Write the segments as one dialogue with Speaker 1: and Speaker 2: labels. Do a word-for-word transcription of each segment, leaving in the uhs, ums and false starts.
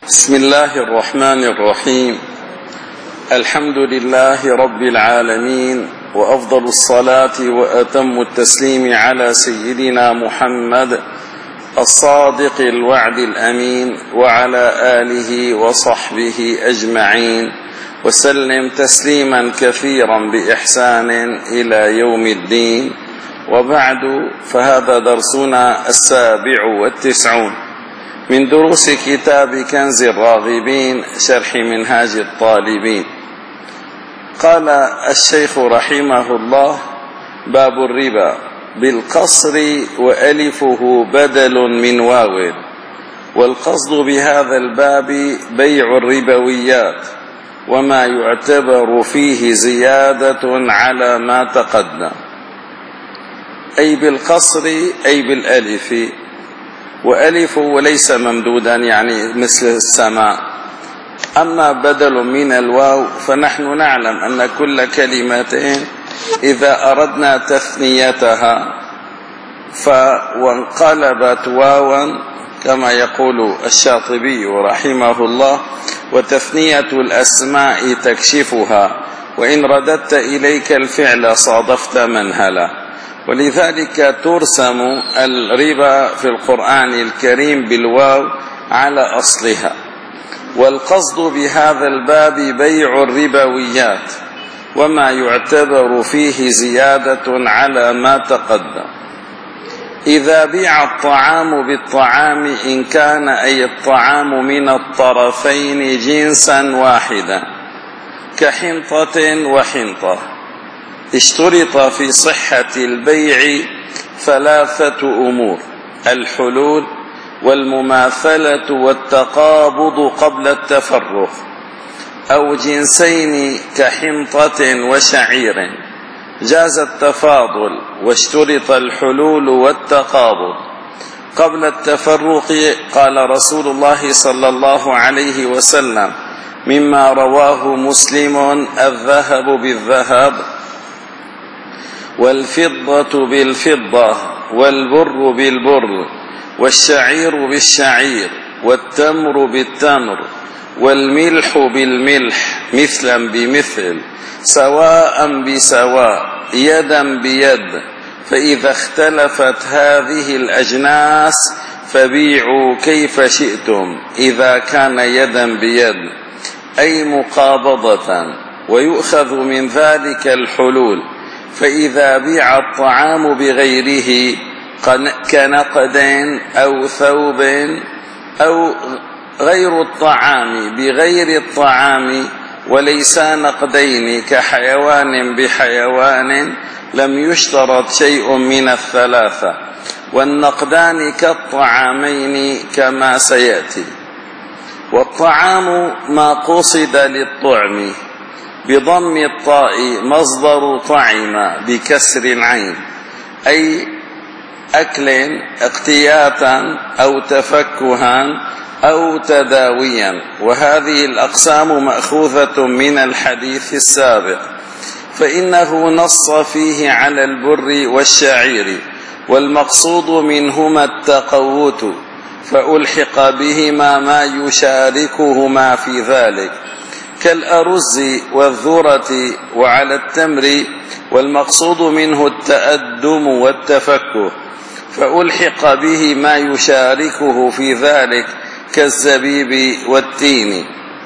Speaker 1: بسم الله الرحمن الرحيم. الحمد لله رب العالمين، وأفضل الصلاة وأتم التسليم على سيدنا محمد الصادق الوعد الأمين، وعلى آله وصحبه أجمعين، وسلم تسليما كثيرا بإحسان إلى يوم الدين. وبعد، فهذا درسنا السابع والتسعون من دروس كتاب كنز الراغبين شرح منهاج الطالبين. قال الشيخ رحمه الله: باب الربا بالقصر وألفه بدل من واو، والقصد بهذا الباب بيع الربويات وما يعتبر فيه زيادة على ما تقدم، أي بالقصر أي بالألف، وألف وليس ممدودا يعني مثل السماء. أما بدل من الواو فنحن نعلم أن كل كلمتين إذا أردنا تثنيتها وانقلبت واوا كما يقول الشاطبي رحمه الله: وتثنية الأسماء تكشفها، وإن رددت إليك الفعل صادفت منهلا. ولذلك ترسم الربا في القرآن الكريم بالواو على أصلها. والقصد بهذا الباب بيع الربويات وما يعتبر فيه زيادة على ما تقدم. إذا بيع الطعام بالطعام إن كان أي الطعام من الطرفين جنسا واحدا كحنطة وحنطة، اشترط في صحة البيع ثلاثة أمور: الحلول والمماثلة والتقابض قبل التفرق، أو جنسين كحنطة وشعير جاز التفاضل واشترط الحلول والتقابض قبل التفرق. قال رسول الله صلى الله عليه وسلم مما رواه مسلم: الذهب بالذهب والفضة بالفضة والبر بالبر والشعير بالشعير والتمر بالتمر والملح بالملح مثلا بمثل سواء بسواء يدا بيد، فإذا اختلفت هذه الأجناس فبيعوا كيف شئتم إذا كان يدا بيد، أي مقابضة. ويؤخذ من ذلك الحلول، فإذا بيع الطعام بغيره كنقد أو ثوب، أو غير الطعام بغير الطعام وليس نقدين كحيوان بحيوان، لم يشترط شيء من الثلاثة. والنقدان كالطعامين كما سيأتي. والطعام ما قصد للطعم بضم الطاء مصدر طعم بكسر العين، أي أكل اقتياتا أو تفكها أو تداويا. وهذه الأقسام مأخوذة من الحديث السابق، فإنه نص فيه على البر والشعير، والمقصود منهما التقوت، فألحق بهما ما يشاركهما في ذلك كالأرز والذرة وعلى التمر، والمقصود منه التأدم والتفكه، فألحق به ما يشاركه في ذلك كالزبيب والتين.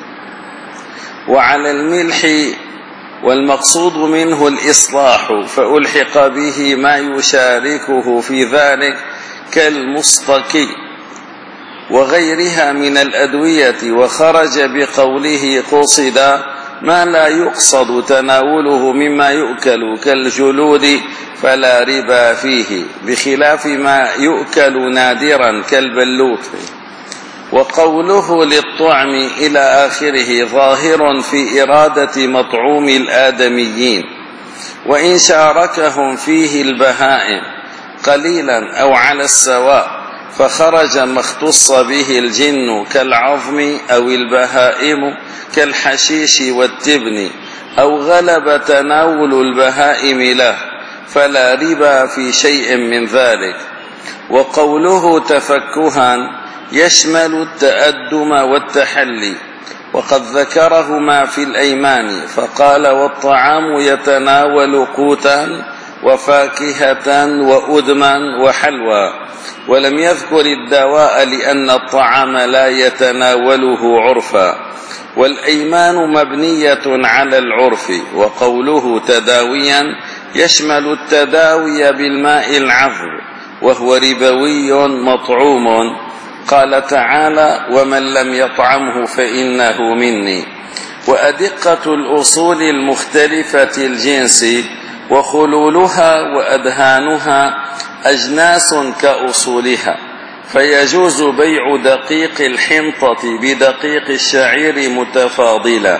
Speaker 1: وعلى الملح والمقصود منه الإصلاح، فألحق به ما يشاركه في ذلك كالمصطكي وغيرها من الأدوية. وخرج بقوله قصد ما لا يقصد تناوله مما يؤكل كالجلود فلا ربا فيه، بخلاف ما يؤكل نادرا كالبلوط. وقوله للطعم إلى آخره ظاهر في إرادة مطعوم الآدميين، وإن شاركهم فيه البهائم قليلا أو على السواء، فخرج ما اختص به الجن كالعظم أو البهائم كالحشيش والتبن، أو غلب تناول البهائم له، فلا ربا في شيء من ذلك. وقوله تفكها يشمل التأدم والتحلي، وقد ذكرهما في الأيمان فقال: والطعام يتناول قوتا وفاكهة وأدما وحلوى، ولم يذكر الدواء لأن الطعام لا يتناوله عرفا، والأيمان مبنية على العرف، وقوله تداويا يشمل التداوي بالماء العذب وهو ربوي مطعوم، قال تعالى: ومن لم يطعمه فإنه مني. وأدقة الأصول المختلفة الجنس وخلولها وأدهانها أجناس كأصولها، فيجوز بيع دقيق الحنطة بدقيق الشعير متفاضلا،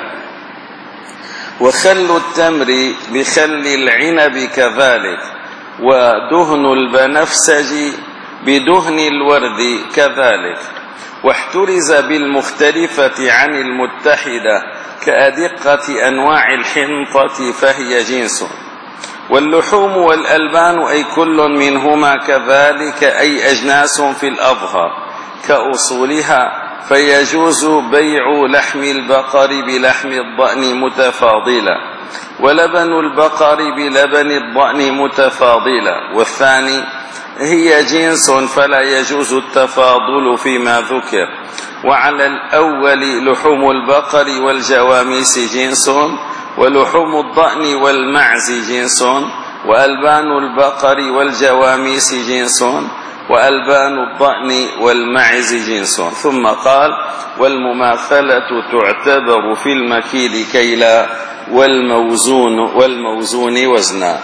Speaker 1: وخل التمر بخل العنب كذلك، ودهن البنفسج بدهن الورد كذلك. واحترز بالمختلفة عن المتحدة كأدقة أنواع الحنطة فهي جنس. واللحوم والألبان أي كل منهما كذلك أي أجناس في الأظهر كأصولها، فيجوز بيع لحم البقر بلحم الضأن متفاضلا، ولبن البقر بلبن الضأن متفاضلا. والثاني هي جنس فلا يجوز التفاضل فيما ذكر. وعلى الأول لحوم البقر والجواميس جنس، ولحوم الضأن والمعز جنس، وألبان البقر والجواميس جنس، وألبان الضأن والمعز جنس. ثم قال: والمماثلة تعتبر في المكيل كيلا والموزون والموزون وزنا.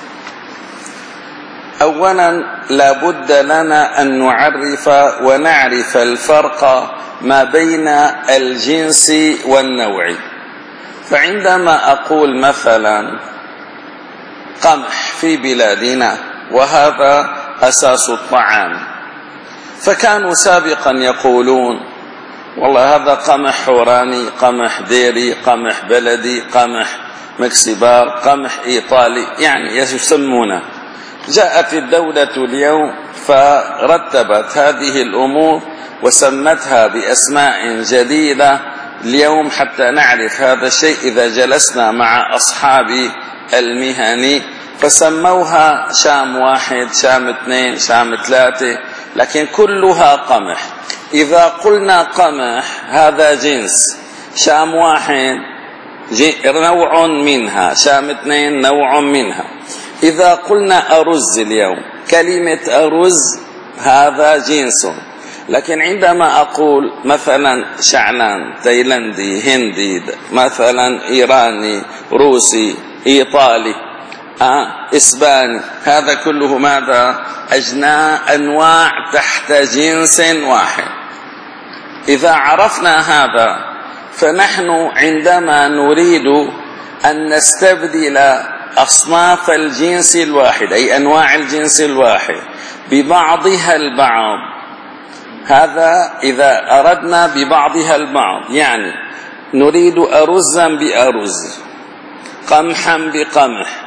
Speaker 1: أولا لا بد لنا أن نعرف ونعرف الفرق ما بين الجنس والنوع. فعندما أقول مثلا قمح في بلادنا وهذا أساس الطعام، فكانوا سابقا يقولون والله هذا قمح حوراني، قمح ديري، قمح بلدي، قمح مكسبار، قمح إيطالي، يعني يسمونه. جاءت الدولة اليوم فرتبت هذه الأمور وسمتها بأسماء جديدة اليوم حتى نعرف هذا الشيء إذا جلسنا مع أصحاب المهن، فسموها شام واحد، شام اثنين، شام ثلاثة، لكن كلها قمح. إذا قلنا قمح هذا جنس، شام واحد نوع منها، شام اثنين نوع منها. إذا قلنا أرز اليوم، كلمة أرز هذا جنس، لكن عندما أقول مثلا شعلان، تايلندي، هندي، مثلا إيراني، روسي، إيطالي، آه، إسباني، هذا كله ماذا؟ أجناء أنواع تحت جنس واحد. إذا عرفنا هذا فنحن عندما نريد أن نستبدل أصناف الجنس الواحد أي أنواع الجنس الواحد ببعضها البعض، هذا إذا أردنا ببعضها البعض، يعني نريد أرزا بأرز، قمحا بقمح.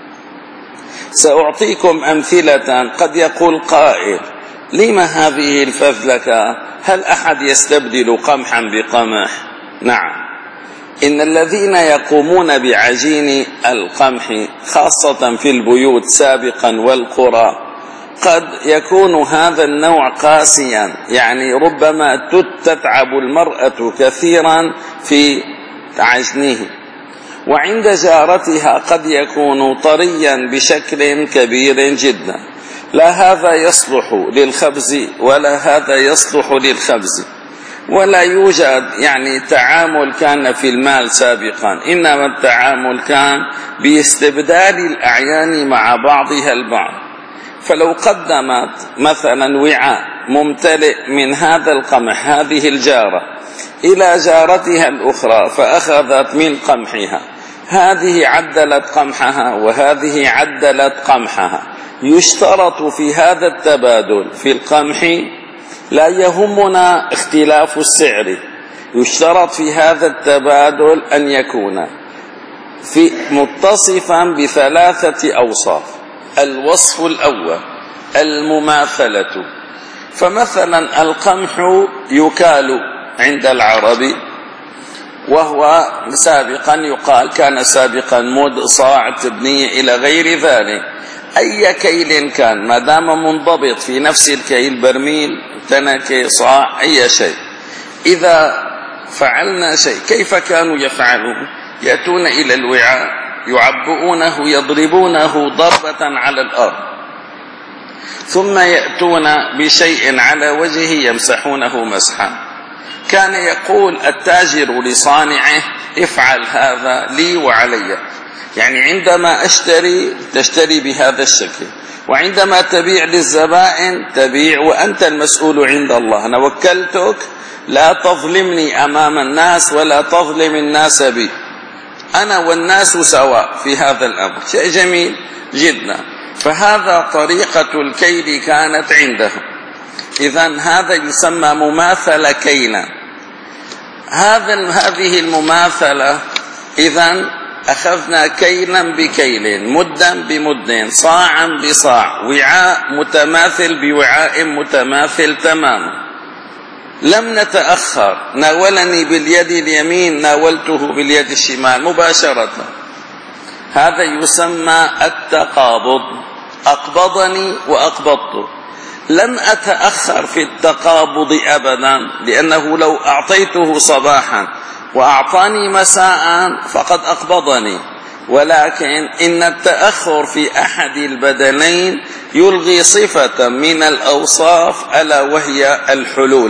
Speaker 1: سأعطيكم أمثلة. قد يقول قائل: لما هذه الفذلكة؟ هل أحد يستبدل قمحا بقمح؟ نعم، إن الذين يقومون بعجين القمح خاصة في البيوت سابقا والقرى قد يكون هذا النوع قاسيا، يعني ربما تتعب المرأة كثيرا في عجنه، وعند جارتها قد يكون طريا بشكل كبير جدا، لا هذا يصلح للخبز ولا هذا يصلح للخبز، ولا يوجد يعني تعامل كان في المال سابقا، إنما التعامل كان باستبدال الأعيان مع بعضها البعض. فلو قدمت مثلا وعاء ممتلئ من هذا القمح هذه الجارة إلى جارتها الأخرى فأخذت من قمحها، هذه عدلت قمحها وهذه عدلت قمحها، يشترط في هذا التبادل في القمح، لا يهمنا اختلاف السعر، يشترط في هذا التبادل أن يكون في متصفا بثلاثة أوصاف. الوصف الأول المماثلة، فمثلا القمح يكال عند العرب، وهو سابقا يقال كان سابقا مد صاع تبنية إلى غير ذلك. أي كيل كان ما دام منضبط في نفس الكيل، برميل، تنكة، صاع، أي شيء، إذا فعلنا شيء كيف كانوا يفعلون؟ يأتون إلى الوعاء يعبؤونه يضربونه ضربة على الأرض، ثم يأتون بشيء على وجهه يمسحونه مسحا. كان يقول التاجر لصانعه افعل هذا لي وعلي، يعني عندما أشتري تشتري بهذا الشكل، وعندما تبيع للزبائن تبيع وأنت المسؤول عند الله. أنا وكلتك، لا تظلمني أمام الناس ولا تظلم الناس بي، أنا والناس سواء في هذا الأمر. شيء جميل جدا. فهذا طريقة الكيل كانت عندهم. إذن هذا يسمى مماثلة كيلا. هذا هذه المماثلة إذن أخذنا كيلا بكيل، مدا بمد، صاعا بصاع، وعاء متماثل بوعاء متماثل تماما. لم نتأخر، ناولني باليد اليمين ناولته باليد الشمال مباشرة. هذا يسمى التقابض، أقبضني وأقبضته. لم أتأخر في التقابض أبدا، لأنه لو أعطيته صباحا وأعطاني مساء فقد أقبضني، ولكن إن التأخر في أحد البدلين يلغي صفة من الأوصاف ألا وهي الحلول.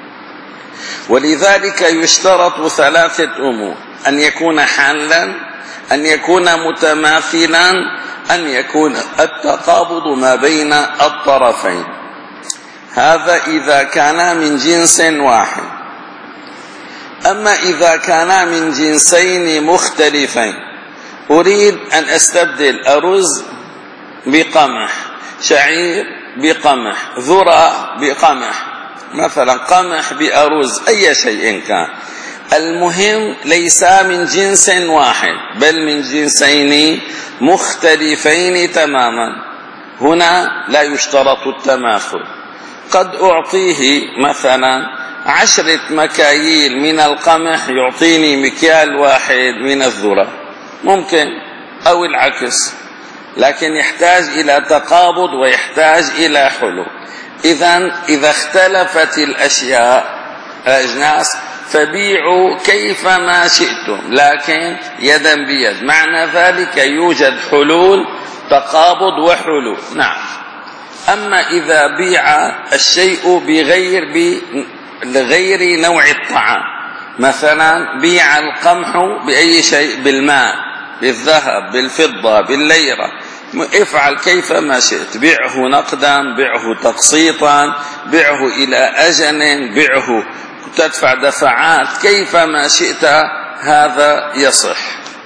Speaker 1: ولذلك يشترط ثلاثة أمور: أن يكون حالا، أن يكون متماثلا، أن يكون التقابض ما بين الطرفين. هذا إذا كان من جنس واحد. أما إذا كان من جنسين مختلفين، أريد أن أستبدل أرز بقمح، شعير بقمح، ذرة بقمح، مثلا قمح بأرز، أي شيء كان، المهم ليس من جنس واحد بل من جنسين مختلفين تماما. هنا لا يشترط التماثل. قد أعطيه مثلا عشرة مكاييل من القمح يعطيني مكيال واحد من الذرة، ممكن، أو العكس، لكن يحتاج إلى تقابض ويحتاج إلى حلول. إذن إذا اختلفت الأشياء الأجناس فبيعوا كيفما شئتم، لكن يدا بيد. معنى ذلك يوجد حلول، تقابض وحلول. نعم. أما إذا بيع الشيء بغير بغير نوع الطعام، مثلا بيع القمح بأي شيء، بالماء، بالذهب، بالفضة، بالليرة، افعل كيفما شئت، بيعه نقدا، بيعه تقسيطا، بيعه إلى أجل، بيعه تدفع دفعات، كيفما شئت، هذا يصح.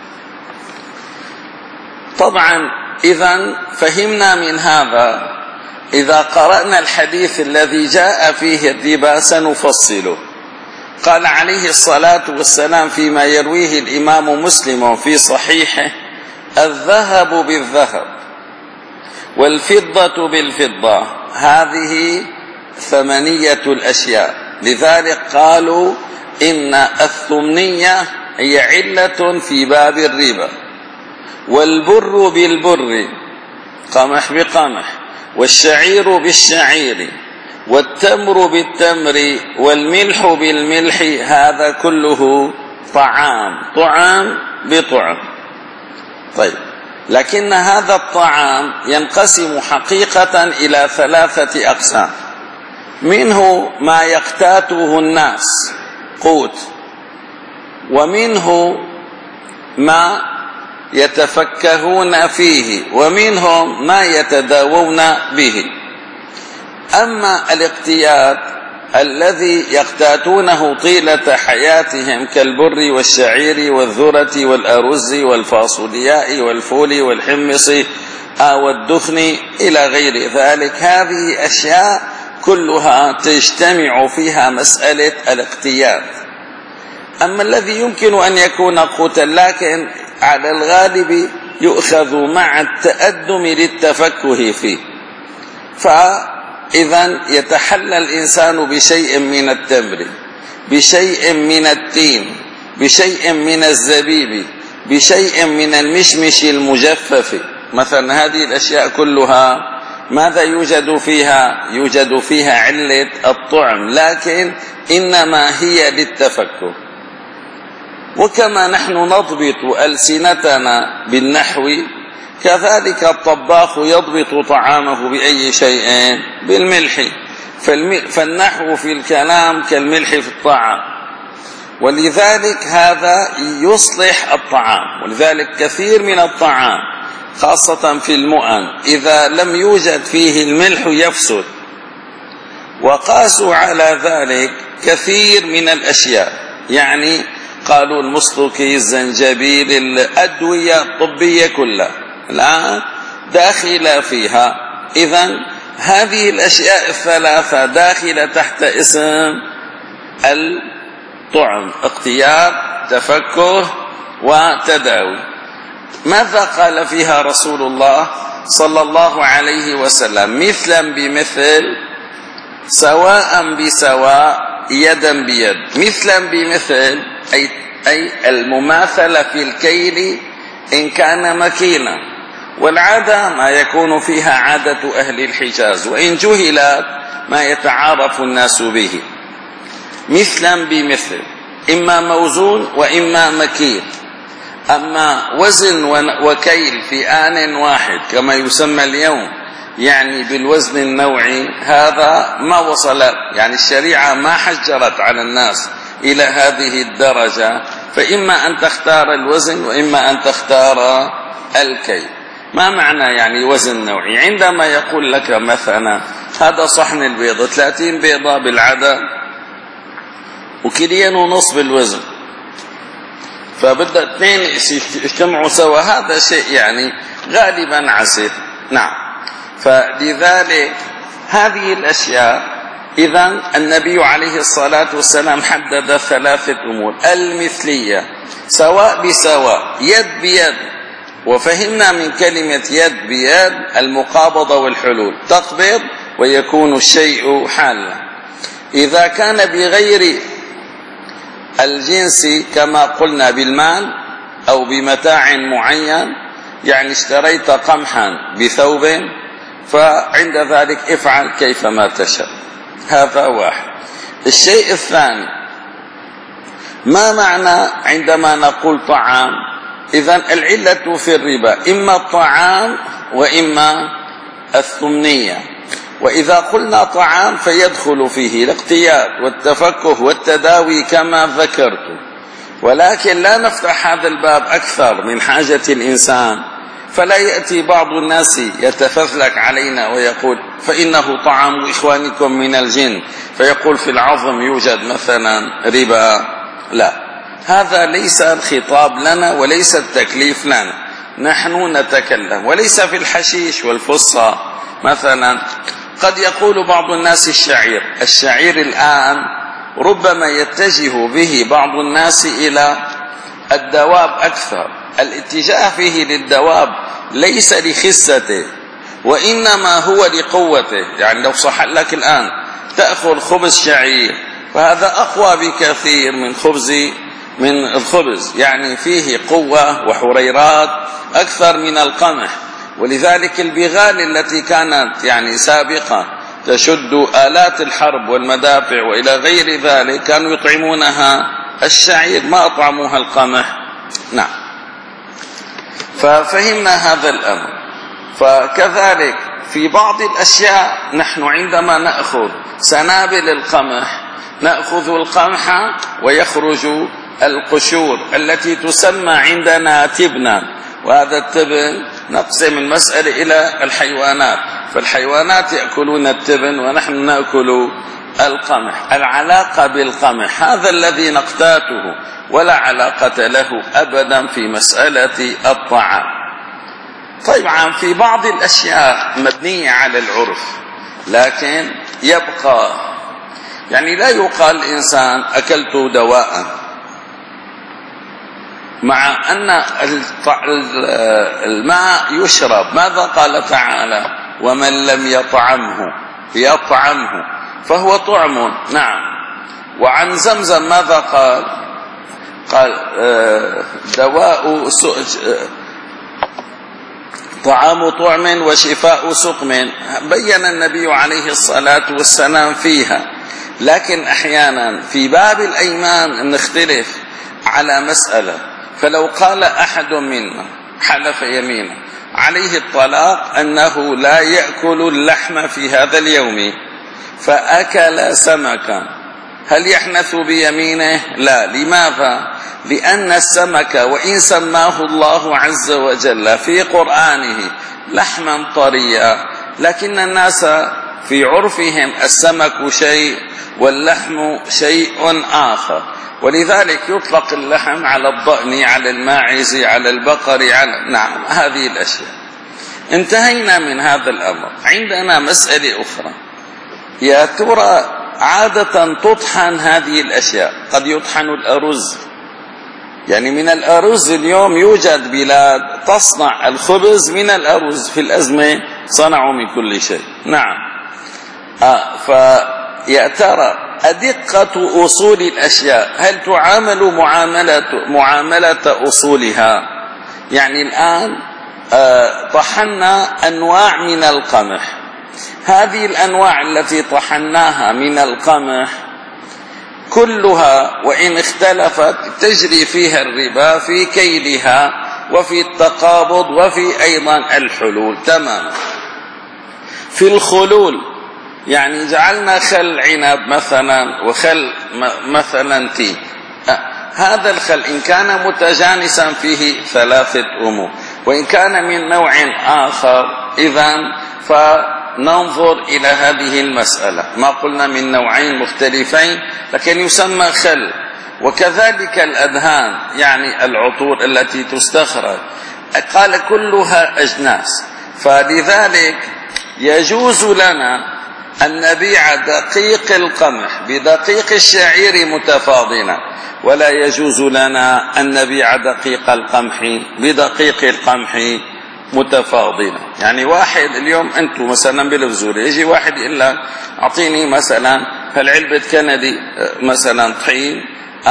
Speaker 1: طبعا إذن فهمنا من هذا. إذا قرأنا الحديث الذي جاء فيه الربا سنفصله. قال عليه الصلاة والسلام فيما يرويه الإمام مسلم في صحيحه: الذهب بالذهب والفضة بالفضة، هذه ثمنية الأشياء. لذلك قالوا إن الثمنية هي علة في باب الربا. والبر بالبر، قمح بقمح، والشعير بالشعير، والتمر بالتمر، والملح بالملح، هذا كله طعام، طعام بطعم. طيب، لكن هذا الطعام ينقسم حقيقة إلى ثلاثة أقسام. منه ما يقتاته الناس قوت، ومنه ما يتفكهون فيه، ومنهم ما يتداوون به. أما الاقتيات الذي يقتاتونه طيلة حياتهم كالبر والشعير والذرة والأرز والفاصولياء والفول والحمص والدخن إلى غير ذلك، هذه أشياء كلها تجتمع فيها مسألة الاقتيات. أما الذي يمكن أن يكون قوتا لكن على الغالب يؤخذ مع التأدم للتفكه فيه، إذن يتحلى الإنسان بشيء من التمر، بشيء من التين، بشيء من الزبيب، بشيء من المشمش المجفف مثلا. هذه الأشياء كلها ماذا يوجد فيها؟ يوجد فيها علة الطعم، لكن إنما هي للتفكه. وكما نحن نضبط ألسنتنا بالنحو، كذلك الطباخ يضبط طعامه بأي شيء؟ بالملح. فالنحو في الكلام كالملح في الطعام، ولذلك هذا يصلح الطعام. ولذلك كثير من الطعام خاصة في المؤن إذا لم يوجد فيه الملح يفسد. وقاسوا على ذلك كثير من الأشياء، يعني قالوا المسلوكي، الزنجبيل، الأدوية الطبية كلها الآن داخلة فيها. إذن هذه الأشياء الثلاثة داخلة تحت اسم الطعم: اختيار، تفكه، وتداوي. ماذا قال فيها رسول الله صلى الله عليه وسلم؟ مثلا بمثل، سواء بسواء، يدا بيد. مثلا بمثل أي, أي المماثلة في الكيل إن كان مكينا، والعادة ما يكون فيها عادة أهل الحجاز، وإن جهلت ما يتعارف الناس به. مثلا بمثل، إما موزون وإما مكين. أما وزن وكيل في آن واحد كما يسمى اليوم، يعني بالوزن النوعي، هذا ما وصل، يعني الشريعة ما حجرت على الناس إلى هذه الدرجة. فإما أن تختار الوزن وإما أن تختار الكيل. ما معنى يعني وزن نوعي؟ عندما يقول لك مثلا هذا صحن البيضة ثلاثين بيضة بالعدد وكيلين ونصف بالوزن، فبدأ اثنين يجتمعوا سوا، هذا شيء يعني غالبا عسير. نعم. فلذلك هذه الأشياء، إذن النبي عليه الصلاة والسلام حدد ثلاثة أمور: المثلية، سواء بسواء، يد بيد. وفهمنا من كلمة يد بيد المقابضة والحلول، تقبض ويكون الشيء حالا. إذا كان بغير الجنس كما قلنا بالمال أو بمتاع معين، يعني اشتريت قمحا بثوب، فعند ذلك افعل كيفما تشاء. هذا واحد. الشيء الثاني، ما معنى عندما نقول طعام؟ إذن العلة في الربا إما الطعام وإما الثمنية. وإذا قلنا طعام فيدخل فيه الاختيار والتفكه والتداوي كما ذكرت، ولكن لا نفتح هذا الباب أكثر من حاجة الإنسان، فلا يأتي بعض الناس يتفذلك علينا ويقول فإنه طعام إخوانكم من الجن، فيقول في العظم يوجد مثلا ربا. لا، هذا ليس الخطاب لنا وليس التكليف لنا. نحن نتكلم، وليس في الحشيش والفصة مثلا. قد يقول بعض الناس الشعير، الشعير الآن ربما يتجه به بعض الناس إلى الدواب أكثر. الاتجاه فيه للدواب ليس لخسته، وإنما هو لقوته. يعني لو صح لك الآن تأخذ خبز شعير، فهذا أقوى بكثير من خبز من الخبز، يعني فيه قوة وحريرات أكثر من القمح. ولذلك البغال التي كانت يعني سابقة تشد آلات الحرب والمدافع وإلى غير ذلك، كانوا يطعمونها الشعير، ما أطعموها القمح. نعم. ففهمنا هذا الأمر. فكذلك في بعض الأشياء نحن عندما نأخذ سنابل القمح، نأخذ القمح ويخرج القشور التي تسمى عندنا تبنا، وهذا التبن نقسم المسألة إلى الحيوانات، فالحيوانات يأكلون التبن ونحن نأكل القمح. العلاقة بالقمح هذا الذي نقتاته، ولا علاقة له أبدا في مسألة الطعام. طبعا في بعض الأشياء مبنية على العرف، لكن يبقى يعني لا يقال الإنسان أكلت دواء، مع أن الماء يشرب. ماذا قال تعالى؟ ومن لم يطعمه يطعمه فهو طعم. نعم. وعن زمزم ماذا قال؟ قال دواء طعام طعم وشفاء سقم. بين النبي عليه الصلاة والسلام فيها. لكن أحيانا في باب الأيمان نختلف على مسألة، فلو قال أحد منا حلف يمينا عليه الطلاق أنه لا يأكل اللحم في هذا اليوم فأكل سمكا، هل يحنث بيمينه؟ لا. لماذا؟ لأن السمك وإن سماه الله عز وجل في قرآنه لحما طريا، لكن الناس في عرفهم السمك شيء واللحم شيء آخر، ولذلك يطلق اللحم على الضأن، على الماعز، على البقر، على نعم هذه الأشياء. انتهينا من هذا الأمر. عندنا مسألة أخرى، يا ترى عادة تطحن هذه الأشياء، قد يطحن الأرز، يعني من الأرز اليوم يوجد بلاد تصنع الخبز من الأرز، في الأزمة صنعوا من كل شيء. نعم. آه فيا ترى أدقة أصول الأشياء هل تعامل معاملة معاملة أصولها؟ يعني الآن آه طحنا أنواع من القمح، هذه الأنواع التي طحناها من القمح كلها وإن اختلفت تجري فيها الربا في كيلها وفي التقابض وفي أيضا الحلول تماما. في الخلول يعني جعلنا خل عنب مثلا وخل مثلا تين، هذا الخل إن كان متجانسا فيه ثلاثة أمور، وإن كان من نوع آخر إذن فننظر إلى هذه المسألة. ما قلنا من نوعين مختلفين لكن يسمى خل. وكذلك الأدهان يعني العطور التي تستخرج، قال كلها أجناس، فلذلك يجوز لنا أن نبيع دقيق القمح بدقيق الشعير متفاضلا، ولا يجوز لنا أن نبيع دقيق القمح بدقيق القمح متفاضلا. يعني واحد اليوم أنتم مثلا بالفزورة يجي واحد يقول لك أعطيني مثلا هالعلبة كندي مثلا طحين،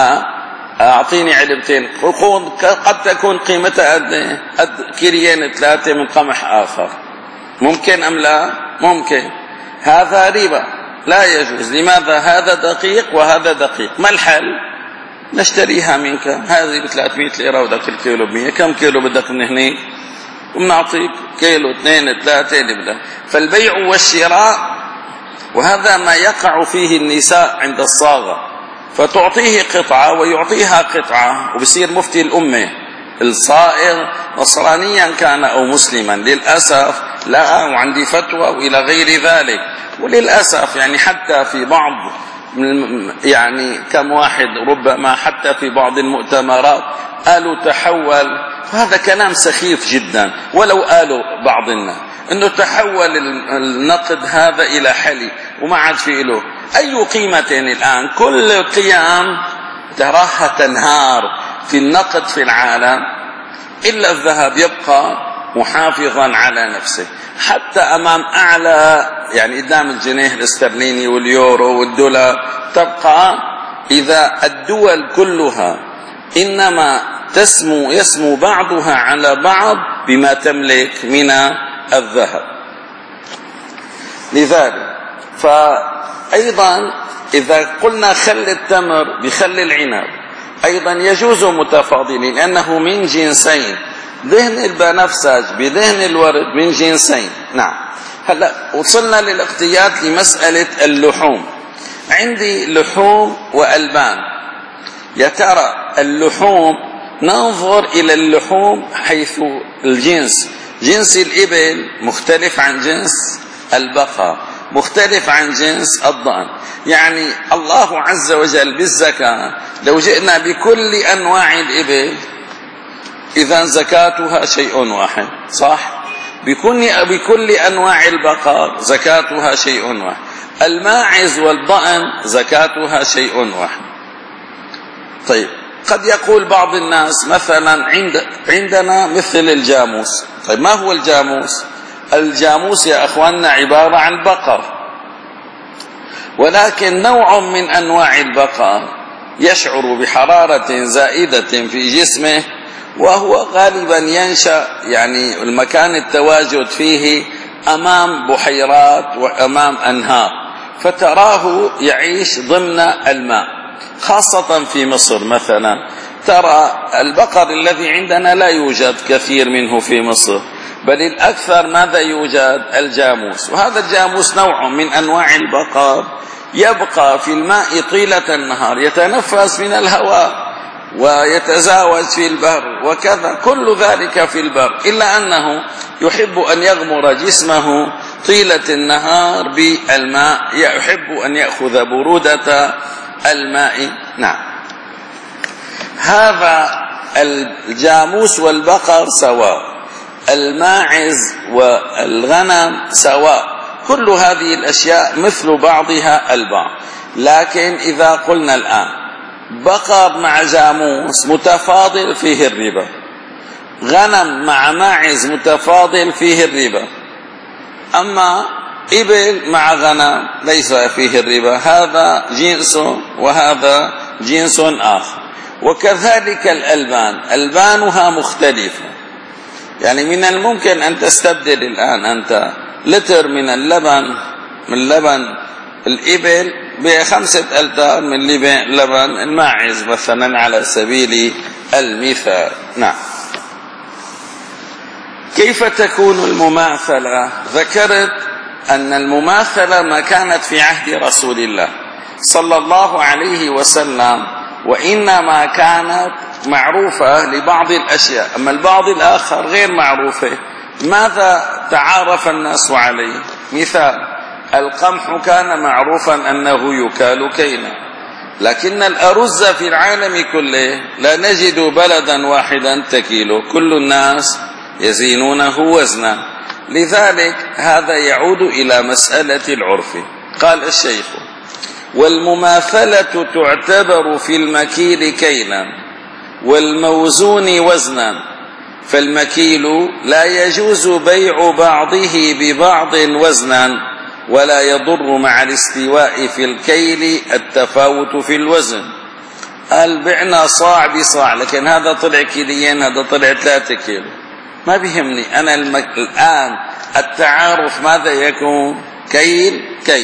Speaker 1: أعطيني علبتين، قد تكون قيمتها قد كيلين ثلاثة من قمح آخر، ممكن أم لا؟ ممكن. هذا ربا لا يجوز. لماذا؟ هذا دقيق وهذا دقيق. ما الحل؟ نشتريها منك، هذه ب ثلاثمئة ليرة وذاك الكيلو ب مئة، كم كيلو بدك من هني؟ ونعطيك كيلو اثنين ثلاثة اللي بدك. فالبيع والشراء، وهذا ما يقع فيه النساء عند الصاغة، فتعطيه قطعة ويعطيها قطعة وبصير مفتي الأمة. الصائغ نصرانيا كان أو مسلما، للأسف لا وعندي فتوى وإلى غير ذلك. وللأسف يعني حتى في بعض يعني كم واحد ربما حتى في بعض المؤتمرات قالوا تحول، هذا كلام سخيف جدا. ولو قالوا بعض الناس انه تحول النقد هذا الى حلي وما عاد في له اي قيمة الان، كل قيام تراها تنهار في النقد في العالم، الا الذهب يبقى محافظا على نفسه حتى امام اعلى، يعني قدام الجنيه الاسترليني واليورو والدولار تبقى. اذا الدول كلها انما تسمو يسمو بعضها على بعض بما تملك من الذهب. لذلك فايضا اذا قلنا خل التمر بخل العنب ايضا يجوز متفاضلين لانه من جنسين، دهن البنفسج بدهن الورد من جنسين. نعم. هلا وصلنا للاقتياد لمسألة اللحوم. عندي لحوم وألبان. يا ترى اللحوم ننظر إلى اللحوم حيث الجنس، جنس الإبل مختلف عن جنس البقر، مختلف عن جنس الضأن. يعني الله عز وجل بالزكاة لو جئنا بكل أنواع الإبل إذن زكاتها شيء واحد، صح؟ بكل, بكل أنواع البقر زكاتها شيء واحد. الماعز والضأن زكاتها شيء واحد. طيب قد يقول بعض الناس مثلا عند عندنا مثل الجاموس. طيب ما هو الجاموس؟ الجاموس يا أخواننا عبارة عن بقر، ولكن نوع من أنواع البقر يشعر بحرارة زائدة في جسمه، وهو غالبا ينشأ يعني المكان التواجد فيه أمام بحيرات وأمام أنهار، فتراه يعيش ضمن الماء، خاصة في مصر مثلا. ترى البقر الذي عندنا لا يوجد كثير منه في مصر، بل الأكثر ماذا يوجد؟ الجاموس. وهذا الجاموس نوع من أنواع البقر يبقى في الماء طيلة النهار، يتنفس من الهواء ويتزاوج في البر وكذا، كل ذلك في البر، إلا أنه يحب أن يغمر جسمه طيلة النهار بالماء، يحب أن يأخذ برودة الماء. نعم، هذا الجاموس والبقر سواء، الماعز والغنم سواء، كل هذه الأشياء مثل بعضها البعض. لكن إذا قلنا الآن بقر مع جاموس متفاضل فيه الربا، غنم مع ماعز متفاضل فيه الربا، أما إبل مع غنم ليس فيه الربا، هذا جنس وهذا جنس آخر. وكذلك الألبان، ألبانها مختلفة، يعني من الممكن أن تستبدل الآن أنت لتر من اللبن من لبن الإبل بخمسة ألتار من لبن الماعز مثلا على سبيل المثال. نعم. كيف تكون المماثلة؟ ذكرت أن المماثلة ما كانت في عهد رسول الله صلى الله عليه وسلم، وإنما كانت معروفة لبعض الأشياء، أما البعض الآخر غير معروفة. ماذا تعارف الناس عليه؟ مثال: القمح كان معروفا أنه يكال كيلا، لكن الأرز في العالم كله لا نجد بلدا واحدا تكيله، كل الناس يزينونه وزنا. لذلك هذا يعود إلى مسألة العرف. قال الشيخ: والمماثلة تعتبر في المكيل كيلا والموزون وزنا، فالمكيل لا يجوز بيع بعضه ببعض وزنا، ولا يضر مع الاستواء في الكيل التفاوت في الوزن. قال بعنا صاع بصاع، لكن هذا طلع كيلين هذا طلع ثلاثة كيلو، ما بيهمني أنا المك... الآن التعارف ماذا يكون؟ كيل كيل.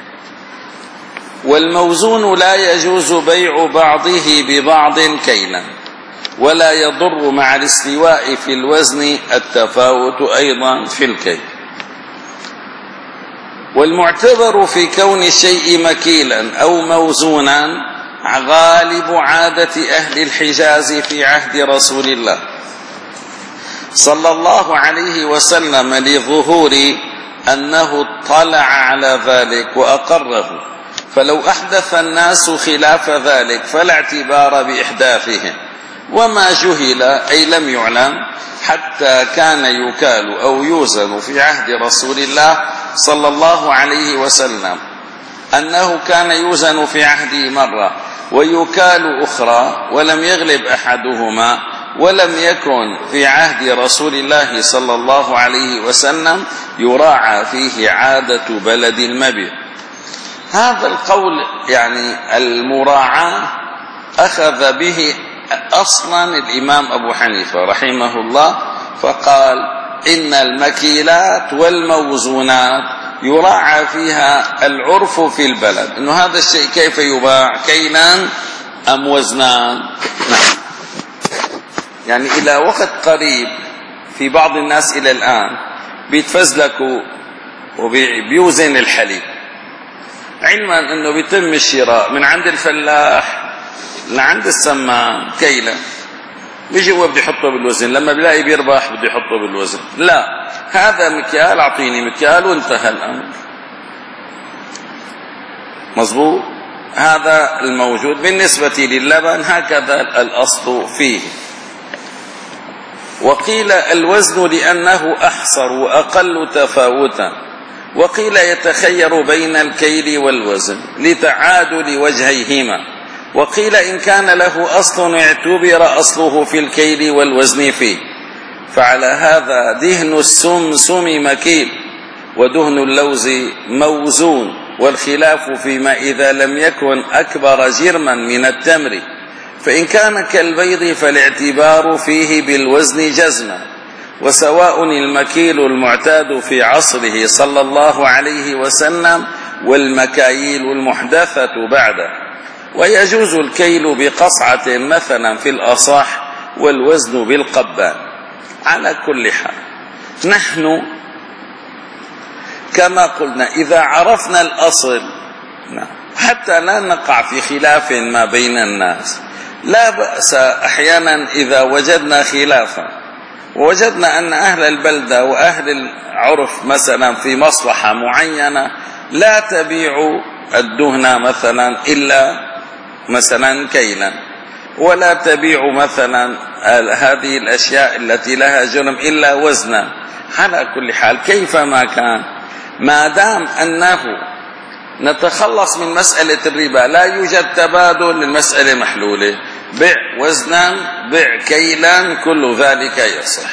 Speaker 1: والموزون لا يجوز بيع بعضه ببعض كيلا، ولا يضر مع الاستواء في الوزن التفاوت أيضا في الكيل. والمعتبر في كون الشيء مكيلا أو موزونا غالب عادة أهل الحجاز في عهد رسول الله صلى الله عليه وسلم، لظهور أنه اطلع على ذلك وأقره، فلو أحدث الناس خلاف ذلك فلا اعتبار بإحداثهم، وما جهل أي لم يعلم حتى كان يكال أو يوزن في عهد رسول الله صلى الله عليه وسلم، أنه كان يوزن في عهده مرة ويكال أخرى ولم يغلب أحدهما، ولم يكن في عهد رسول الله صلى الله عليه وسلم يراعى فيه عادة بلد المبيع. هذا القول يعني المراعاة أخذ به أصلا الإمام أبو حنيفة رحمه الله، فقال إن المكيلات والموزونات يراعى فيها العرف في البلد، إنه هذا الشيء كيف يباع، كيلان أم وزنان. نعم. يعني إلى وقت قريب في بعض الناس إلى الآن بيتفزلكوا وبيوزن الحليب، علما أنه بيتم الشراء من عند الفلاح لعند السمان كيلا، بيجي هو بده يحطه بالوزن، لما بيلاقي بيربح بده يحطه بالوزن. لا، هذا مكيال، أعطيني مكيال وانتهى الأمر. مظبوط. هذا الموجود بالنسبة للبن، هكذا الأصل فيه. وقيل الوزن لأنه أحصر وأقل تفاوتا، وقيل يتخير بين الكيل والوزن لتعادل وجهيهما، وقيل إن كان له أصل اعتبر أصله في الكيل والوزن فيه، فعلى هذا دهن السمسم مكيل ودهن اللوز موزون، والخلاف فيما إذا لم يكن أكبر جرما من التمر، فإن كان كالبيض فالاعتبار فيه بالوزن جزما، وسواء المكيل المعتاد في عصره صلى الله عليه وسلم والمكاييل المحدثة بعده، ويجوز الكيل بقصعة مثلا في الأصح والوزن بالقبان. على كل حال نحن كما قلنا إذا عرفنا الأصل حتى لا نقع في خلاف ما بين الناس، لا بأس أحيانا إذا وجدنا خلافا ووجدنا أن أهل البلدة وأهل العرف مثلا في مصلحة معينة لا تبيع الدهن مثلا إلا مثلا كيلا، ولا تبيع مثلا هذه الأشياء التي لها جرم إلا وزنا. على كل حال كيفما كان ما دام أنه نتخلص من مسألة الربا لا يوجد تبادل للمسألة محلولة، بيع وزنا بيع كيلا كل ذلك يصح.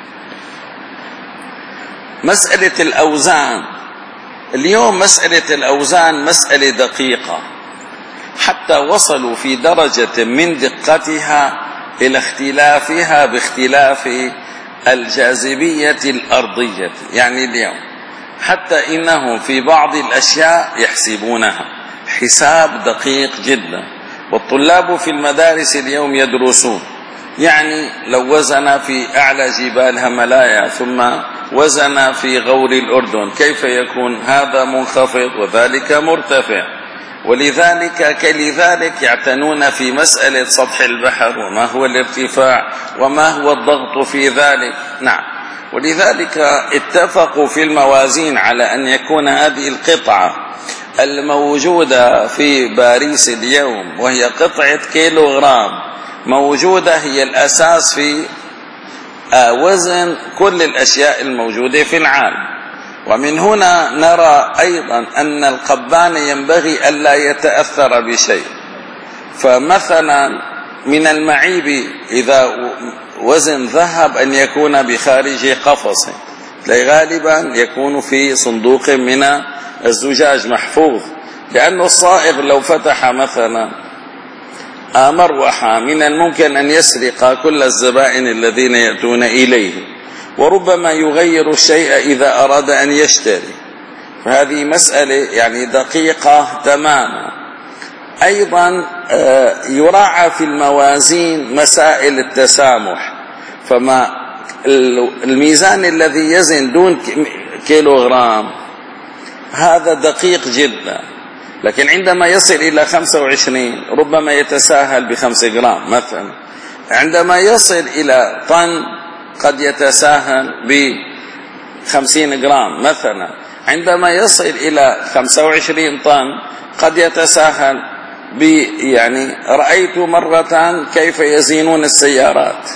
Speaker 1: مسألة الأوزان اليوم، مسألة الأوزان مسألة دقيقة حتى وصلوا في درجة من دقتها إلى اختلافها باختلاف الجاذبية الأرضية. يعني اليوم حتى إنهم في بعض الأشياء يحسبونها حساب دقيق جدا، والطلاب في المدارس اليوم يدرسون. يعني لو وزن في أعلى جبال هملايا ثم وزن في غور الأردن كيف يكون هذا منخفض وذلك مرتفع؟ ولذلك كلذلك يعتنون في مسألة سطح البحر وما هو الارتفاع وما هو الضغط في ذلك. نعم، ولذلك اتفقوا في الموازين على أن يكون هذه القطعة الموجودة في باريس اليوم وهي قطعة كيلوغرام موجودة هي الأساس في وزن كل الأشياء الموجودة في العالم. ومن هنا نرى أيضا أن القبان ينبغي ألا يتأثر بشيء. فمثلا من المعيب إذا وزن ذهب أن يكون بخارج قفص، غالبا يكون في صندوق من الزجاج محفوظ، لأن الصائغ لو فتح مثلا مروحة من الممكن أن يسرق كل الزبائن الذين يأتون إليه، وربما يغير الشيء إذا أراد أن يشتري. فهذه مسألة يعني دقيقة تماما. أيضا يراعى في الموازين مسائل التسامح، فما الميزان الذي يزن دون كيلوغرام هذا دقيق جدا، لكن عندما يصل إلى خمسة وعشرين ربما يتساهل بخمسة جرام مثلا، عندما يصل إلى طن قد يتساهل بخمسين جرام مثلا، عندما يصل إلى خمسة وعشرين طن قد يتساهل ب يعني رأيت مرة كيف يزينون السيارات.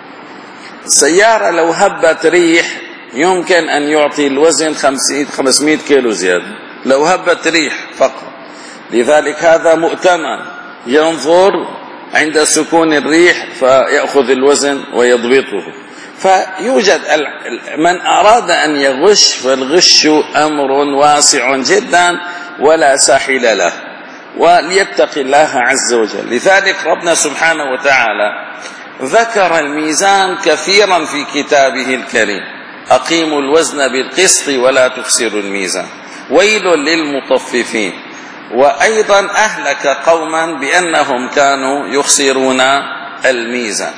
Speaker 1: السيارة لو هبت ريح يمكن أن يعطي الوزن خمسمائة كيلو زيادة لو هبت ريح فقط. لذلك هذا مؤتمن، ينظر عند سكون الريح فيأخذ الوزن ويضبطه. فيوجد من أراد أن يغش، فالغش أمر واسع جدا ولا ساحل له، وليتقي الله عز وجل. لذلك ربنا سبحانه وتعالى ذكر الميزان كثيرا في كتابه الكريم: أقيموا الوزن بالقسط ولا تخسروا الميزان ويل للمطففين. وأيضا أهلك قوما بأنهم كانوا يخسرون الميزان.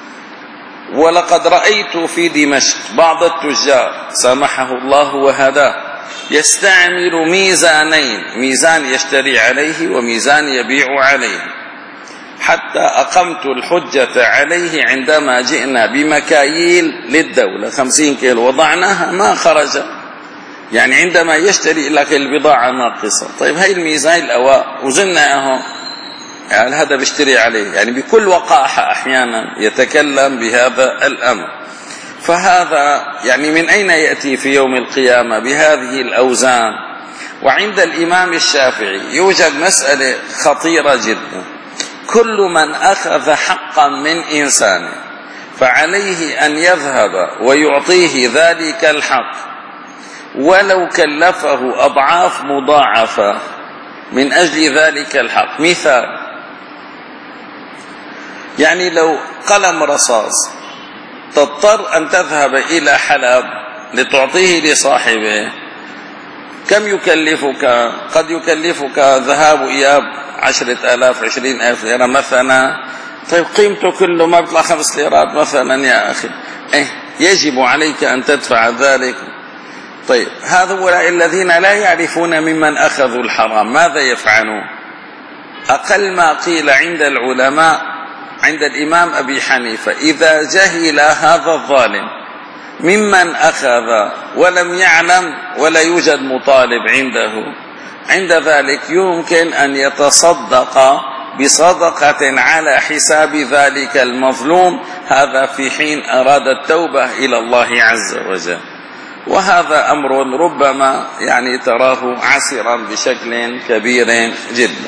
Speaker 1: ولقد رأيت في دمشق بعض التجار سامحه الله وهداه يستعمل ميزانين، ميزان يشتري عليه وميزان يبيع عليه، حتى أقمت الحجة عليه عندما جئنا بمكاييل للدولة خمسين كيلو وضعناها ما خرج. يعني عندما يشتري لك البضاعة ناقصة، طيب هاي الميزان الأواء وزناهم، يعني هذا بيشتري عليه، يعني بكل وقاحة أحيانا يتكلم بهذا الأمر. فهذا يعني من أين يأتي في يوم القيامة بهذه الأوزان؟ وعند الإمام الشافعي يوجد مسألة خطيرة جدا: كل من أخذ حقا من إنسان فعليه أن يذهب ويعطيه ذلك الحق ولو كلفه أضعاف مضاعفة من أجل ذلك الحق. مثال: يعني لو قلم رصاص تضطر أن تذهب إلى حلب لتعطيه لصاحبه، كم يكلفك؟ قد يكلفك ذهاب إياب عشرة آلاف عشرين ألف ليرة مثلا. طيب قيمته كله ما بيطلع خمس ليرات مثلا يا أخي، إيه يجب عليك أن تدفع ذلك. طيب هؤلاء الذين لا يعرفون ممن أخذوا الحرام ماذا يفعلون؟ أقل ما قيل عند العلماء عند الإمام أبي حنيفة: إذا جهل هذا الظالم ممن أخذ ولم يعلم ولا يوجد مطالب عنده، عند ذلك يمكن أن يتصدق بصدقة على حساب ذلك المظلوم، هذا في حين أراد التوبة إلى الله عز وجل. وهذا أمر ربما يعني تراه عسرا بشكل كبير جدا.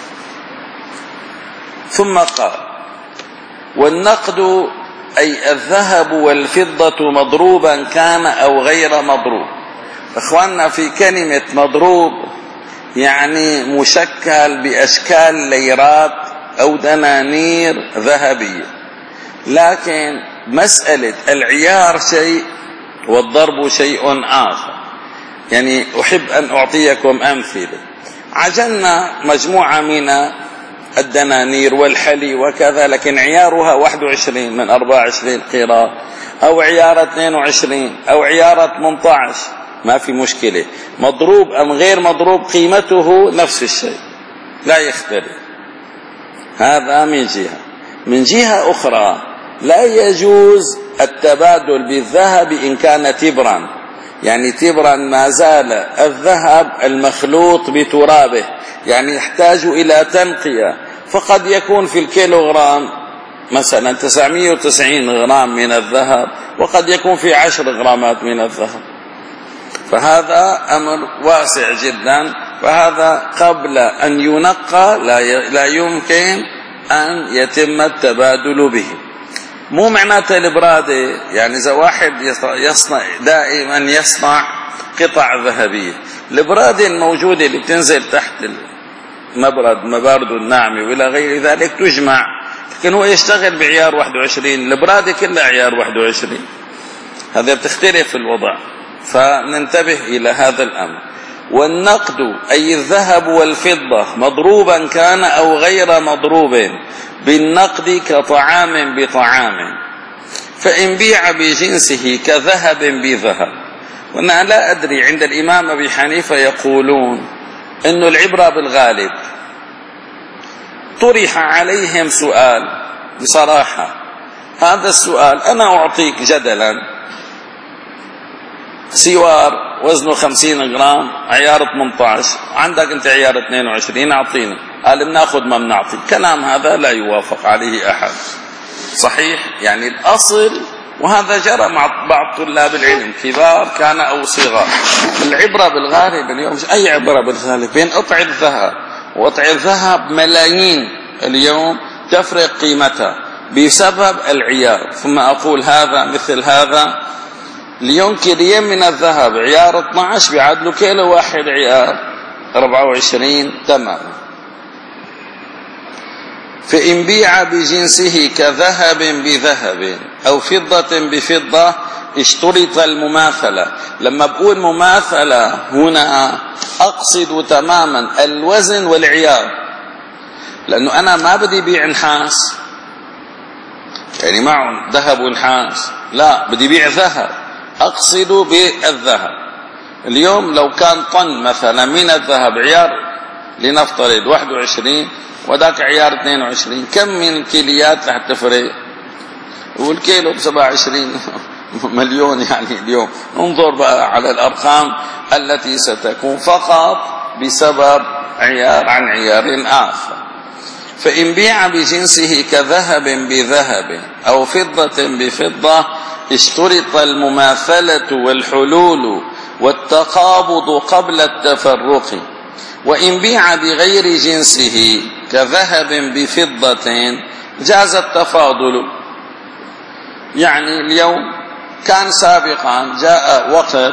Speaker 1: ثم قال: والنقد أي الذهب والفضة مضروبا كان أو غير مضروب. إخواننا في كلمة مضروب يعني مشكل بأشكال ليرات أو دنانير ذهبية، لكن مسألة العيار شيء والضرب شيء آخر. يعني أحب أن أعطيكم أمثلة. عجلنا مجموعة من الدنانير والحلي وكذا، لكن عيارها واحد وعشرين من أربعة وعشرين قيراط، أو عيار اثنين وعشرين، أو عيار ثمانية عشر، ما في مشكلة. مضروب أم غير مضروب قيمته نفس الشيء لا يختلف. هذا من جهة. من جهة أخرى لا يجوز التبادل بالذهب إن كان تبرا، يعني تبرا ما زال الذهب المخلوط بترابه، يعني يحتاج إلى تنقية، فقد يكون في الكيلوغرام مثلا تسعمائة وتسعين غرام من الذهب، وقد يكون في عشر غرامات من الذهب. فهذا أمر واسع جدا، فهذا قبل أن ينقى لا يمكن أن يتم التبادل به. مو معناته البرادة، يعني إذا واحد يصنع دائما يصنع قطع ذهبية، البرادة الموجودة اللي بتنزل تحت المبرد مبارد الناعمة وإلى غير ذلك تجمع، لكن هو يشتغل بعيار واحد وعشرين، البرادة كلها عيار واحد وعشرين، هذا بتختلف الوضع. فننتبه إلى هذا الأمر. والنقد أي الذهب والفضة مضروبا كان أو غير مضروب بالنقد كطعام بطعام، فإن بيع بجنسه كذهب بذهب. وأنا لا أدري عند الإمام أبي حنيفة يقولون إنه العبرة بالغالب. طرح عليهم سؤال بصراحة، هذا السؤال أنا أعطيك جدلا سوار وزنه خمسين غرام عيار ثمانية عشر، عندك أنت عيار اثنين وعشرين، أعطينا. قال بناخذ ما بنعطي. كلام هذا لا يوافق عليه أحد. صحيح، يعني الأصل، وهذا جرى مع بعض طلاب العلم كبار كان أو صغار. العبرة بالغالب اليوم، أي عبرة بالغالب بين قطع الذهب وقطع الذهب ملايين اليوم تفرق قيمتها بسبب العيار. ثم أقول هذا مثل هذا، اليوم كيلين من الذهب عيار اثني عشر بيعادلوا كيلو واحد عيار أربعة وعشرين تماما. فإن بيع بجنسه كذهب بذهب أو فضة بفضة اشترط المماثلة. لما بقول مماثلة هنا أقصد تماما الوزن والعيار، لأنه أنا ما بدي بيع نحاس يعني معه ذهب ونحاس، لا، بدي بيع ذهب، أقصد بالذهب. اليوم لو كان طن مثلا من الذهب عيار لنفترض واحد وعشرين وذاك عيار اثنين وعشرين، كم من الكيليات رح تفرق؟ والكيلو بسبعة وعشرين مليون. يعني اليوم انظر بقى على الأرقام التي ستكون فقط بسبب عيار عن عيار آخر. فإن بيع بجنسه كذهب بذهب أو فضة بفضة اشترط المماثلة والحلول والتقابض قبل التفرق. وإن بيع بغير جنسه كذهب بفضة جاز التفاضل. يعني اليوم كان سابقا جاء وقت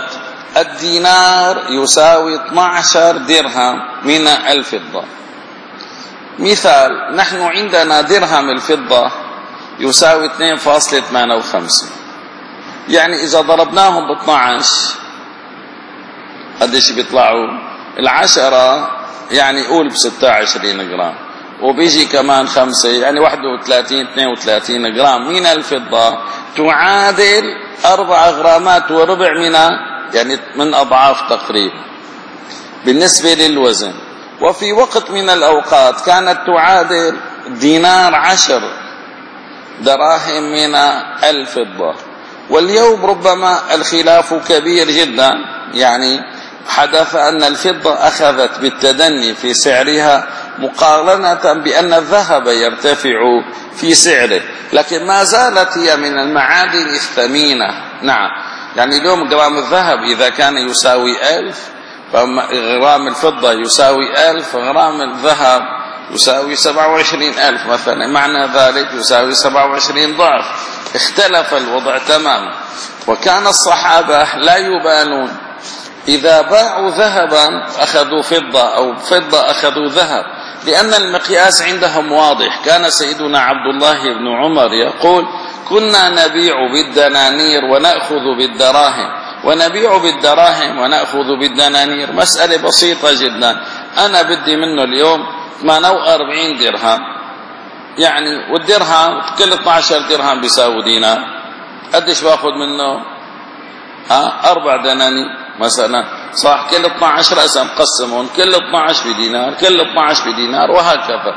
Speaker 1: الدينار يساوي اثني عشر درهم من الفضة. مثال، نحن عندنا درهم الفضة يساوي اثنين فاصلة ثمانية وخمسين، يعني إذا ضربناهم ب اثني عشر قديش بيطلعوا؟ العشرة يعني قول ب ستة وعشرين جرام، وبيجي كمان خمسة يعني واحد وثلاثين اثنين وثلاثين جرام من الفضة، تعادل أربع غرامات وربع من يعني من أضعاف تقريبا بالنسبة للوزن. وفي وقت من الأوقات كانت تعادل دينار عشر دراهم من الفضة، واليوم ربما الخلاف كبير جدا، يعني حدث أن الفضة أخذت بالتدني في سعرها مقارنة بأن الذهب يرتفع في سعره، لكن ما زالت هي من المعادن الثمينة. نعم، يعني اليوم جرام الذهب إذا كان يساوي ألف، فغرام الفضة يساوي ألف، غرام الذهب يساوي سبعة وعشرين ألف مثلا، معنى ذلك يساوي سبعة وعشرين ضعف. اختلف الوضع تماما. وكان الصحابة لا يبالون، إذا باعوا ذهبا أخذوا فضة أو فضة أخذوا ذهب، لأن المقياس عندهم واضح. كان سيدنا عبد الله بن عمر يقول: كنا نبيع بالدنانير ونأخذ بالدراهم، ونبيع بالدراهم ونأخذ بالدنانير. مسألة بسيطة جدا، أنا بدي منه اليوم ثمانية وأربعين درهم، يعني والدرهم كل اثني عشر درهم بيساوي دينار، قديش باخذ منه؟ ها أربع دنانير مثلا، صح؟ كل اثني عشر قسم قسمهم، كل اثني عشر بدينار، كل اثني عشر بدينار، وهكذا.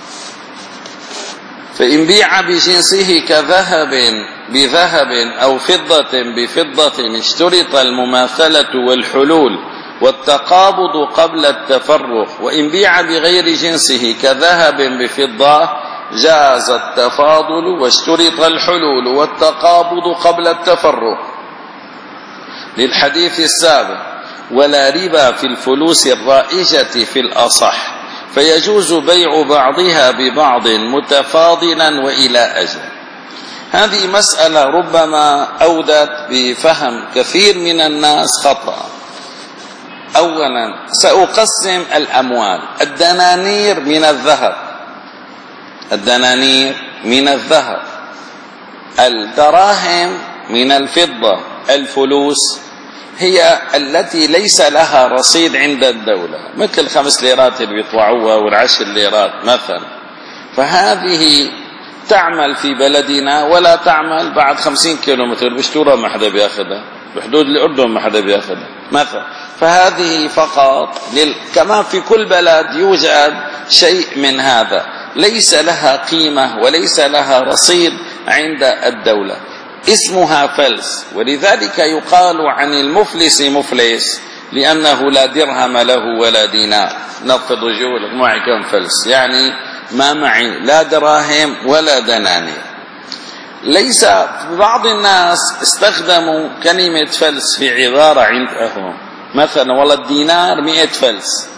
Speaker 1: فإن بيع بجنسه كذهب بذهب أو فضة بفضة اشترط المماثلة والحلول والتقابض قبل التفرق. وإن بيع بغير جنسه كذهب بفضة جاز التفاضل واشترط الحلول والتقابض قبل التفرق، للحديث السابق: ولا ربا في الفلوس الرائجة في الأصح، فيجوز بيع بعضها ببعض متفاضلا وإلى أجل. هذه مسألة ربما أودت بفهم كثير من الناس خطأ. أولا سأقسم الأموال: الدنانير من الذهب، الدنانير من الذهب، الدراهم من الفضة، الفلوس هي التي ليس لها رصيد عند الدولة، مثل خمس ليرات اللي بيطوعوها والعشر ليرات مثلا، فهذه تعمل في بلدنا ولا تعمل بعد خمسين كيلومتر بشتورة ما حدا بياخذها، بحدود الأردن ما حدا بياخذها مثلا. فهذه فقط لل... كمان في كل بلد يوجد شيء من هذا، ليس لها قيمة وليس لها رصيد عند الدولة، اسمها فلس. ولذلك يقال عن المفلس مفلس، لأنه لا درهم له ولا دينار. نفض رجولك معي كم فلس، يعني ما معي لا دراهم ولا دنانير. ليس بعض الناس استخدموا كلمة فلس في عبارة عندهم، مثلا والله الدينار مئة فلس،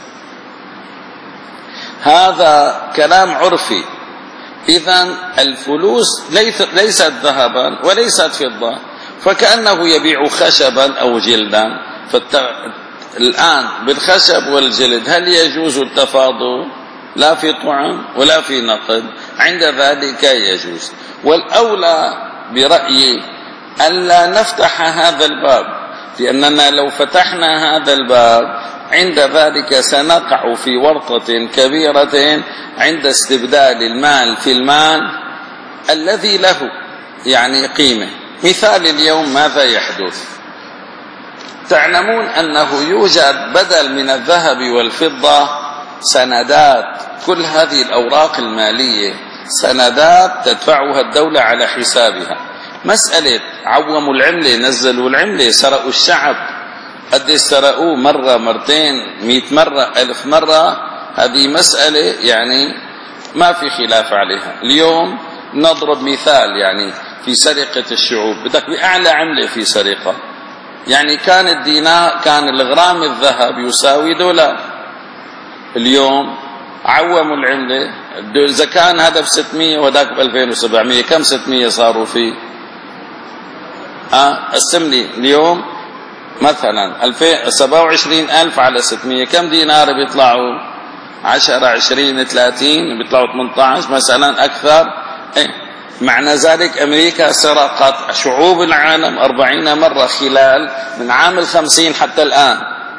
Speaker 1: هذا كلام عرفي. إذن الفلوس ليست ذهبا وليست فضة، فكأنه يبيع خشبا أو جلدا. الآن بالخشب والجلد هل يجوز التفاضل؟ لا في طعم ولا في نقد، عند ذلك يجوز. والأولى برأيي ألا نفتح هذا الباب، لأننا لو فتحنا هذا الباب عند ذلك سنقع في ورطة كبيرة عند استبدال المال في المال الذي له يعني قيمة. مثال اليوم ماذا يحدث؟ تعلمون أنه يوجد بدل من الذهب والفضة سندات، كل هذه الأوراق المالية سندات تدفعها الدولة على حسابها. مسألة عوموا العملة، نزلوا العملة، سرقوا الشعب، قد سرقوه مرة مرتين مئة مرة ألف مرة، هذه مسألة يعني ما في خلاف عليها. اليوم نضرب مثال يعني في سرقة الشعوب، بدك بأعلى عملة في سرقة، يعني كان الدينار كان الغرام الذهب يساوي دولار، اليوم عوموا العملة، إذا كان هذا بستمية وهذاك بألفين وسبعمية، كم ستمية صاروا فيه؟ آه السملي اليوم مثلا سبعة وعشرين ألف على ستمية كم دينار بيطلعوا؟ عشرة عشرين ثلاثين بيطلعوا ثمانية عشر مثلا أكثر. إيه؟ معنى ذلك أمريكا سرقت شعوب العالم أربعين مرة خلال من عام الخمسين حتى الآن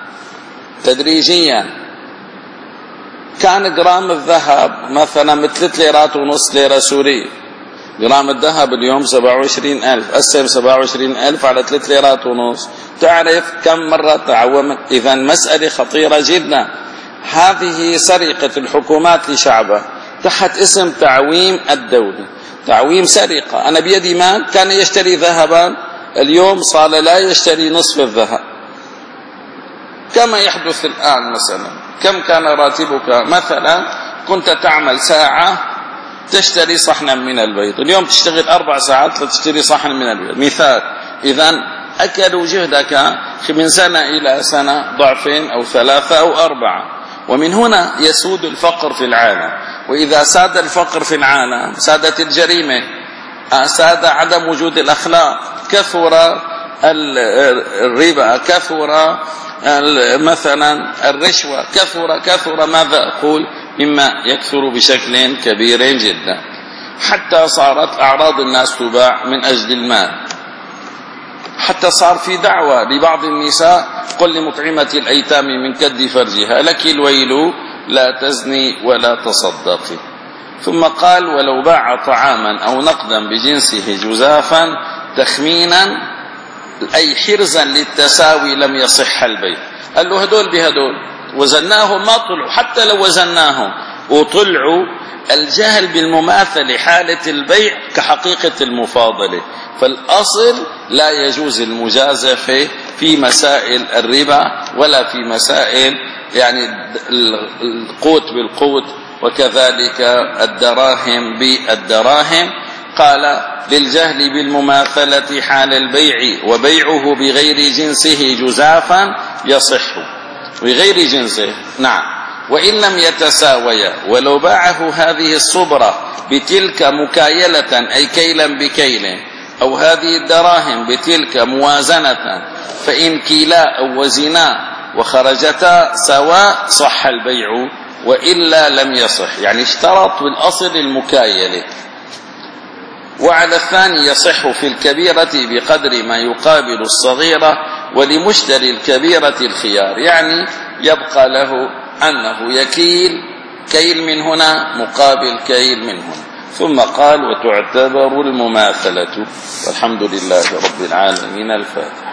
Speaker 1: تدريجيا. كان جرام الذهب مثلا مثل ثلاث ليرات ونص ليرة سورية. جرام الذهب اليوم سبعة وعشرين ألف، قسم سبعة وعشرين ألف على ثلاث ليرات ونص، تعرف كم مرة تعومت. إذا مسألة خطيرة جدا. هذه سرقة الحكومات لشعبها تحت اسم تعويم الدولة، تعويم سرقة. أنا بيدي مال كان يشتري ذهبا، اليوم صار لا يشتري نصف الذهب كما يحدث الآن. مثلا كم كان راتبك؟ مثلا كنت تعمل ساعة تشتري صحنا من البيض، اليوم تشتغل أربع ساعات لتشتري صحن من البيض مثال. إذن أكلوا جهدك من سنة إلى سنة ضعفين أو ثلاثة أو أربعة. ومن هنا يسود الفقر في العالم. وإذا ساد الفقر في العالم سادت الجريمة، ساد عدم وجود الأخلاق، كثر الربا، كثر مثلا الرشوة، كثر كثر ماذا أقول مما يكثر بشكل كبير جدا، حتى صارت أعراض الناس تباع من أجل المال. حتى صار في دعوة لبعض النساء قل لمطعمة الأيتام من كد فرجها لك الويل لا تزني ولا تصدقي. ثم قال ولو باع طعاما أو نقدا بجنسه جزافا تخمينا أي حرزا للتساوي لم يصح البيع. قال له هدول بهدول وزناهم ما طلعوا، حتى لو وزناهم وطلعوا الجهل بالمماثلة حالة البيع كحقيقة المفاضلة. فالأصل لا يجوز المجازفة في مسائل الربا ولا في مسائل يعني القوت بالقوت وكذلك الدراهم بالدراهم. قال للجهل بالمماثلة حال البيع وبيعه بغير جنسه جزافا يصح بغير جنسه. نعم. وإن لم يتساويا ولو باعه هذه الصبرة بتلك مكايلة أي كيلا بكيل أو هذه الدراهم بتلك موازنة فإن كيلا أو وزنا وخرجتا سواء صح البيع وإلا لم يصح. يعني اشترط بالأصل المكايلة. وعلى الثاني يصح في الكبيرة بقدر ما يقابل الصغيرة ولمشتري الكبيرة الخيار، يعني يبقى له أنه يكيل كيل من هنا مقابل كيل من هنا. ثم قال وتعتبر المماثلة. والحمد لله رب العالمين. الفاتحة.